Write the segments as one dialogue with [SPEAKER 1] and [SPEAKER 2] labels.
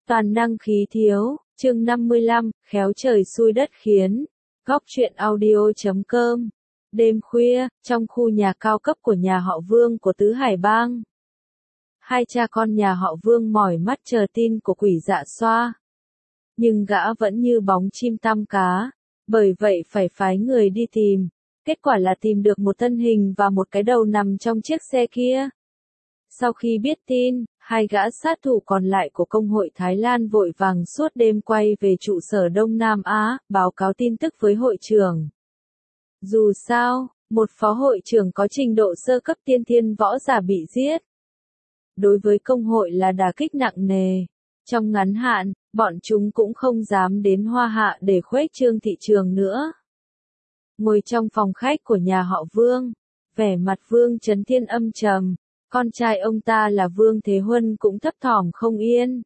[SPEAKER 1] Toàn năng khí thiếu, chương 55, khéo trời xui đất khiến. Góc truyện audio.com. Đêm khuya, trong khu nhà cao cấp của nhà họ Vương của Tứ Hải Bang. Hai cha con nhà họ Vương mỏi mắt chờ tin của Quỷ Dạ Xoa. Nhưng gã vẫn như bóng chim tăm cá, bởi vậy phải phái người đi tìm. Kết quả là tìm được một thân hình và một cái đầu nằm trong chiếc xe kia. Sau khi biết tin, hai gã sát thủ còn lại của Công hội Thái Lan vội vàng suốt đêm quay về trụ sở Đông Nam Á, báo cáo tin tức với hội trưởng. Dù sao, một phó hội trưởng có trình độ sơ cấp tiên thiên võ giả bị giết. Đối với công hội là đả kích nặng nề. Trong ngắn hạn, bọn chúng cũng không dám đến Hoa Hạ để khuếch trương thị trường nữa. Ngồi trong phòng khách của nhà họ Vương, vẻ mặt Vương Chấn Thiên âm trầm. Con trai ông ta là Vương Thế Huân cũng thấp thỏm không yên.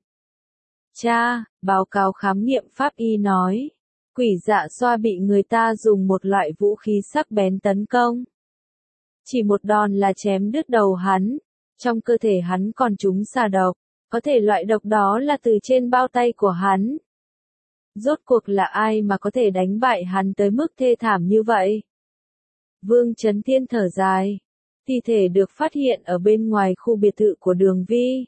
[SPEAKER 1] Cha, báo cáo khám nghiệm pháp y nói, Quỷ Dạ Xoa bị người ta dùng một loại vũ khí sắc bén tấn công. Chỉ một đòn là chém đứt đầu hắn, trong cơ thể hắn còn trúng xà độc, có thể loại độc đó là từ trên bao tay của hắn. Rốt cuộc là ai mà có thể đánh bại hắn tới mức thê thảm như vậy? Vương Chấn Thiên thở dài. Thi thể được phát hiện ở bên ngoài khu biệt thự của Đường Vi.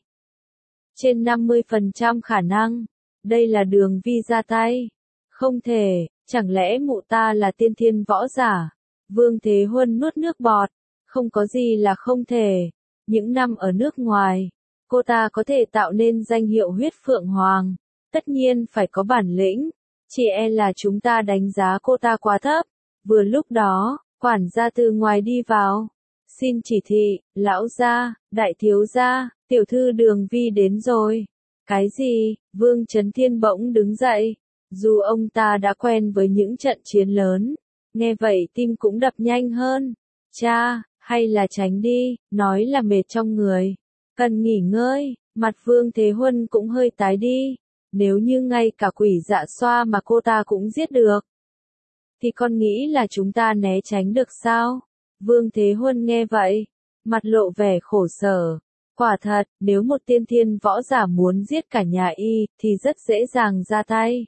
[SPEAKER 1] Trên 50% khả năng, đây là Đường Vi ra tay. Không thể, chẳng lẽ mụ ta là tiên thiên võ giả? Vương Thế Huân nuốt nước bọt. Không có gì là không thể. Những năm ở nước ngoài, cô ta có thể tạo nên danh hiệu huyết phượng hoàng. Tất nhiên phải có bản lĩnh. Chỉ e là chúng ta đánh giá cô ta quá thấp. Vừa lúc đó, quản gia từ ngoài đi vào. Xin chỉ thị, lão gia, đại thiếu gia, tiểu thư Đường Vi đến rồi. Cái gì? Vương Chấn Thiên bỗng đứng dậy. Dù ông ta đã quen với những trận chiến lớn, nghe vậy tim cũng đập nhanh hơn. Cha, hay là tránh đi, nói là mệt trong người. Cần nghỉ ngơi, mặt Vương Thế Huân cũng hơi tái đi. Nếu như ngay cả Quỷ Dạ Xoa mà cô ta cũng giết được, thì con nghĩ là chúng ta né tránh được sao? Vương Thế Huân nghe vậy, mặt lộ vẻ khổ sở. Quả thật, nếu một tiên thiên võ giả muốn giết cả nhà y, thì rất dễ dàng ra tay.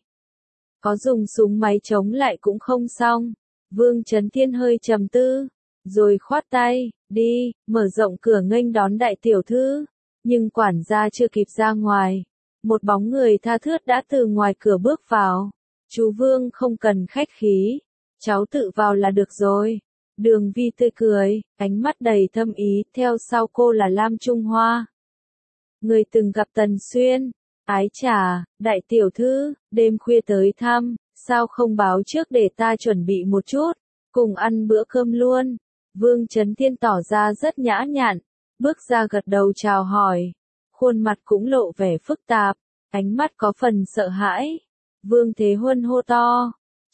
[SPEAKER 1] Có dùng súng máy chống lại cũng không xong. Vương Chấn Thiên hơi trầm tư, rồi khoát tay, đi, mở rộng cửa nghênh đón đại tiểu thư. Nhưng quản gia chưa kịp ra ngoài, một bóng người tha thướt đã từ ngoài cửa bước vào. Chú Vương không cần khách khí, cháu tự vào là được rồi. Đường Vi tươi cười, ánh mắt đầy thâm ý, theo sau cô là Lam Trung Hoa. Người từng gặp Tần Xuyên, ái chà, đại tiểu thư, đêm khuya tới thăm, sao không báo trước để ta chuẩn bị một chút, cùng ăn bữa cơm luôn. Vương Chấn Thiên tỏ ra rất nhã nhặn, bước ra gật đầu chào hỏi, khuôn mặt cũng lộ vẻ phức tạp, ánh mắt có phần sợ hãi. Vương Thế Huân hô to.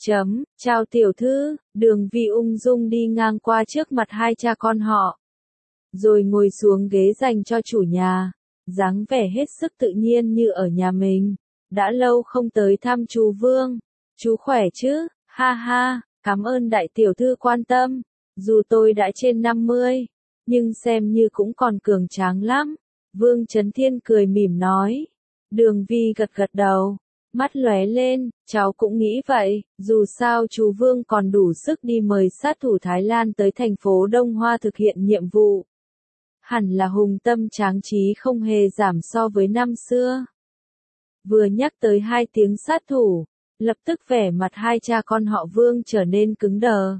[SPEAKER 1] Chào tiểu thư, Đường Vi ung dung đi ngang qua trước mặt hai cha con họ. Rồi ngồi xuống ghế dành cho chủ nhà, dáng vẻ hết sức tự nhiên như ở nhà mình. Đã lâu không tới thăm chú Vương, chú khỏe chứ, ha ha, cảm ơn đại tiểu thư quan tâm. Dù tôi đã trên 50, nhưng xem như cũng còn cường tráng lắm. Vương Chấn Thiên cười mỉm nói. Đường Vi gật gật đầu. Mắt lóe lên, cháu cũng nghĩ vậy, dù sao chú Vương còn đủ sức đi mời sát thủ Thái Lan tới thành phố Đông Hoa thực hiện nhiệm vụ. Hẳn là hùng tâm tráng trí không hề giảm so với năm xưa. Vừa nhắc tới hai tiếng sát thủ, lập tức vẻ mặt hai cha con họ Vương trở nên cứng đờ.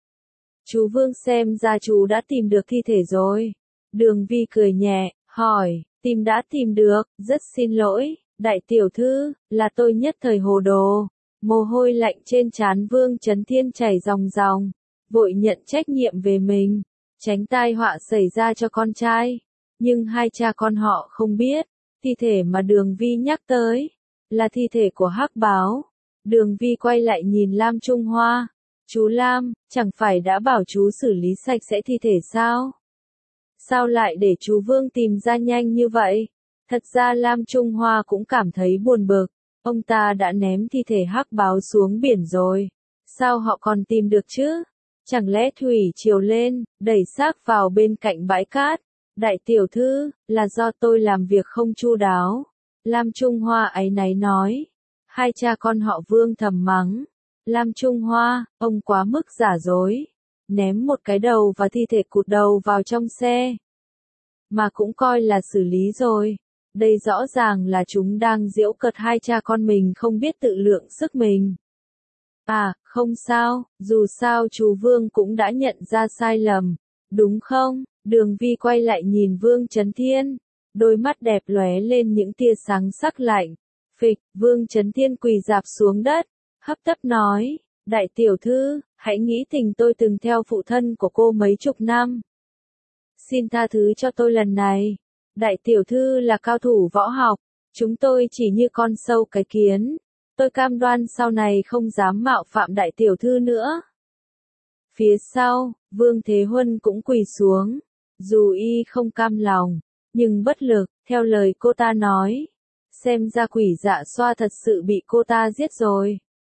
[SPEAKER 1] Chú Vương xem ra chú đã tìm được thi thể rồi. Đường Vi cười nhẹ, hỏi, tìm đã tìm được, rất xin lỗi. Đại tiểu thư, là tôi nhất thời hồ đồ. Mồ hôi lạnh trên trán Vương Chấn Thiên chảy ròng ròng, vội nhận trách nhiệm về mình, tránh tai họa xảy ra cho con trai. Nhưng hai cha con họ không biết, thi thể mà Đường Vi nhắc tới, là thi thể của Hắc Báo. Đường Vi quay lại nhìn Lam Trung Hoa. Chú Lam, chẳng phải đã bảo chú xử lý sạch sẽ thi thể sao? Sao lại để chú Vương tìm ra nhanh như vậy? Thật ra Lam Trung Hoa cũng cảm thấy buồn bực, ông ta đã ném thi thể Hắc Báo xuống biển rồi. Sao họ còn tìm được chứ? Chẳng lẽ thủy triều lên, đẩy xác vào bên cạnh bãi cát? Đại tiểu thư, là do tôi làm việc không chu đáo. Lam Trung Hoa áy náy nói. Hai cha con họ Vương thầm mắng. Lam Trung Hoa, ông quá mức giả dối. Ném một cái đầu và thi thể cụt đầu vào trong xe. Mà cũng coi là xử lý rồi. Đây rõ ràng là chúng đang giễu cợt hai cha con mình không biết tự lượng sức mình. À, không sao, dù sao chú Vương cũng đã nhận ra sai lầm, đúng không? Đường Vi quay lại nhìn Vương Chấn Thiên, đôi mắt đẹp lóe lên những tia sáng sắc lạnh. Phịch, Vương Chấn Thiên quỳ rạp xuống đất, hấp tấp nói, đại tiểu thư, hãy nghĩ tình tôi từng theo phụ thân của cô mấy chục năm. Xin tha thứ cho tôi lần này. Đại tiểu thư là cao thủ võ học, chúng tôi chỉ như con sâu cái kiến. Tôi cam đoan sau này không dám mạo phạm đại tiểu thư nữa. Phía sau, Vương Thế Huân cũng quỳ xuống. Dù y không cam lòng, nhưng bất lực, theo lời cô ta nói. Xem ra quỷ dạ xoa thật sự bị cô ta giết rồi.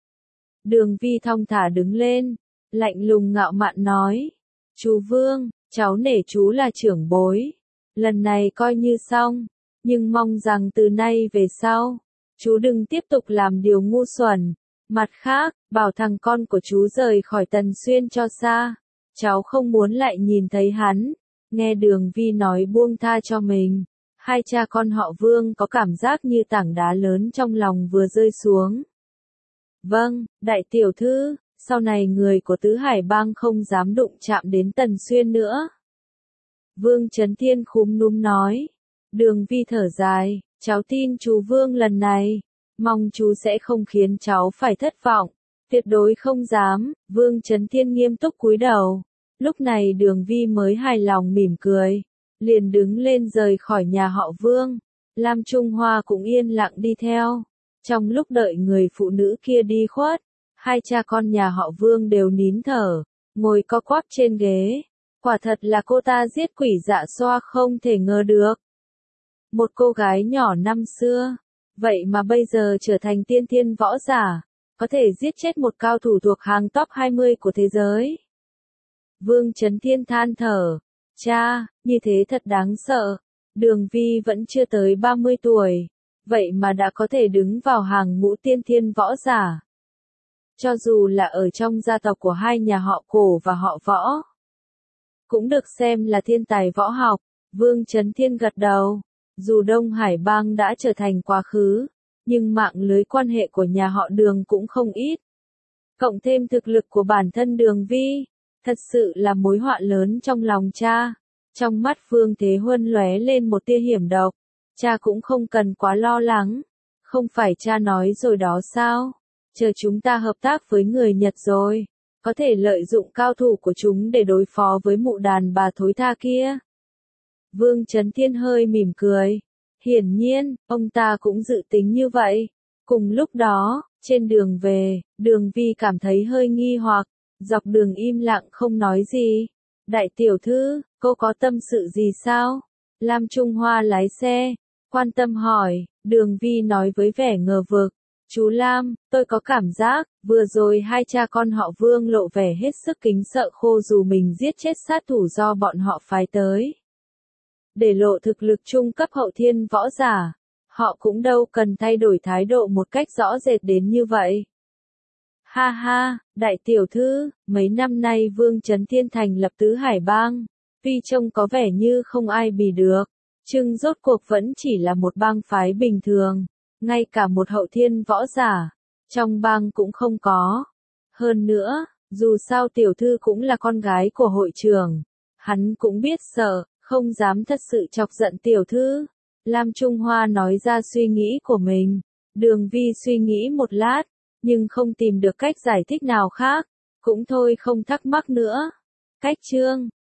[SPEAKER 1] Đường Vi thong thả đứng lên, lạnh lùng ngạo mạn nói. Chú Vương, cháu nể chú là trưởng bối. Lần này coi như xong, nhưng mong rằng từ nay về sau, chú đừng tiếp tục làm điều ngu xuẩn. Mặt khác, bảo thằng con của chú rời khỏi Tần Xuyên cho xa. Cháu không muốn lại nhìn thấy hắn. Nghe Đường Vi nói buông tha cho mình. Hai cha con họ Vương có cảm giác như tảng đá lớn trong lòng vừa rơi xuống. Vâng, đại tiểu thư, sau này người của Tứ Hải Bang không dám đụng chạm đến Tần Xuyên nữa. Vương Chấn Thiên khúm núm nói. Đường Vi thở dài, cháu tin chú Vương lần này, mong chú sẽ không khiến cháu phải thất vọng. Tuyệt đối không dám. Vương Chấn Thiên nghiêm túc cúi đầu. Lúc này Đường Vi mới hài lòng mỉm cười, liền đứng lên rời khỏi nhà họ Vương. Lam Trung Hoa cũng yên lặng đi theo. Trong lúc đợi người phụ nữ kia đi khuất, hai cha con nhà họ Vương đều nín thở, ngồi co quắp trên ghế. Quả thật là cô ta giết quỷ dạ xoa không thể ngờ được. Một cô gái nhỏ năm xưa, vậy mà bây giờ trở thành tiên thiên võ giả, có thể giết chết một cao thủ thuộc hàng top 20 của thế giới. Vương Chấn Thiên than thở, cha, như thế thật đáng sợ. Đường Vi vẫn chưa tới 30 tuổi, vậy mà đã có thể đứng vào hàng ngũ tiên thiên võ giả. Cho dù là ở trong gia tộc của hai nhà họ Cổ và họ Võ, cũng được xem là thiên tài võ học. Vương Chấn Thiên gật đầu. Dù Đông Hải Bang đã trở thành quá khứ, nhưng mạng lưới quan hệ của nhà họ Đường cũng không ít. Cộng thêm thực lực của bản thân Đường Vi, thật sự là mối họa lớn trong lòng cha. Trong mắt Vương Thế Huân lóe lên một tia hiểm độc. Cha cũng không cần quá lo lắng. Không phải cha nói rồi đó sao? Chờ chúng ta hợp tác với người Nhật rồi, có thể lợi dụng cao thủ của chúng để đối phó với mụ đàn bà thối tha kia. Vương Chấn Thiên hơi mỉm cười. Hiển nhiên, ông ta cũng dự tính như vậy. Cùng lúc đó, trên đường về, Đường Vi cảm thấy hơi nghi hoặc, dọc đường im lặng không nói gì. Đại tiểu thư, cô có tâm sự gì sao? Lam Trung Hoa lái xe, quan tâm hỏi. Đường Vi nói với vẻ ngờ vực. Chú Lam, tôi có cảm giác, vừa rồi hai cha con họ Vương lộ vẻ hết sức kính sợ khô dù mình giết chết sát thủ do bọn họ phái tới. Để lộ thực lực trung cấp hậu thiên võ giả, họ cũng đâu cần thay đổi thái độ một cách rõ rệt đến như vậy. Ha ha, đại tiểu thư, mấy năm nay Vương Chấn Thiên thành lập Tứ Hải Bang, tuy trông có vẻ như không ai bì được, nhưng rốt cuộc vẫn chỉ là một bang phái bình thường, ngay cả một hậu thiên võ giả, trong bang cũng không có. Hơn nữa, dù sao tiểu thư cũng là con gái của hội trưởng, hắn cũng biết sợ, không dám thật sự chọc giận tiểu thư. Lam Trung Hoa nói ra suy nghĩ của mình. Đường Vi suy nghĩ một lát, nhưng không tìm được cách giải thích nào khác. Cũng thôi không thắc mắc nữa. Cách chương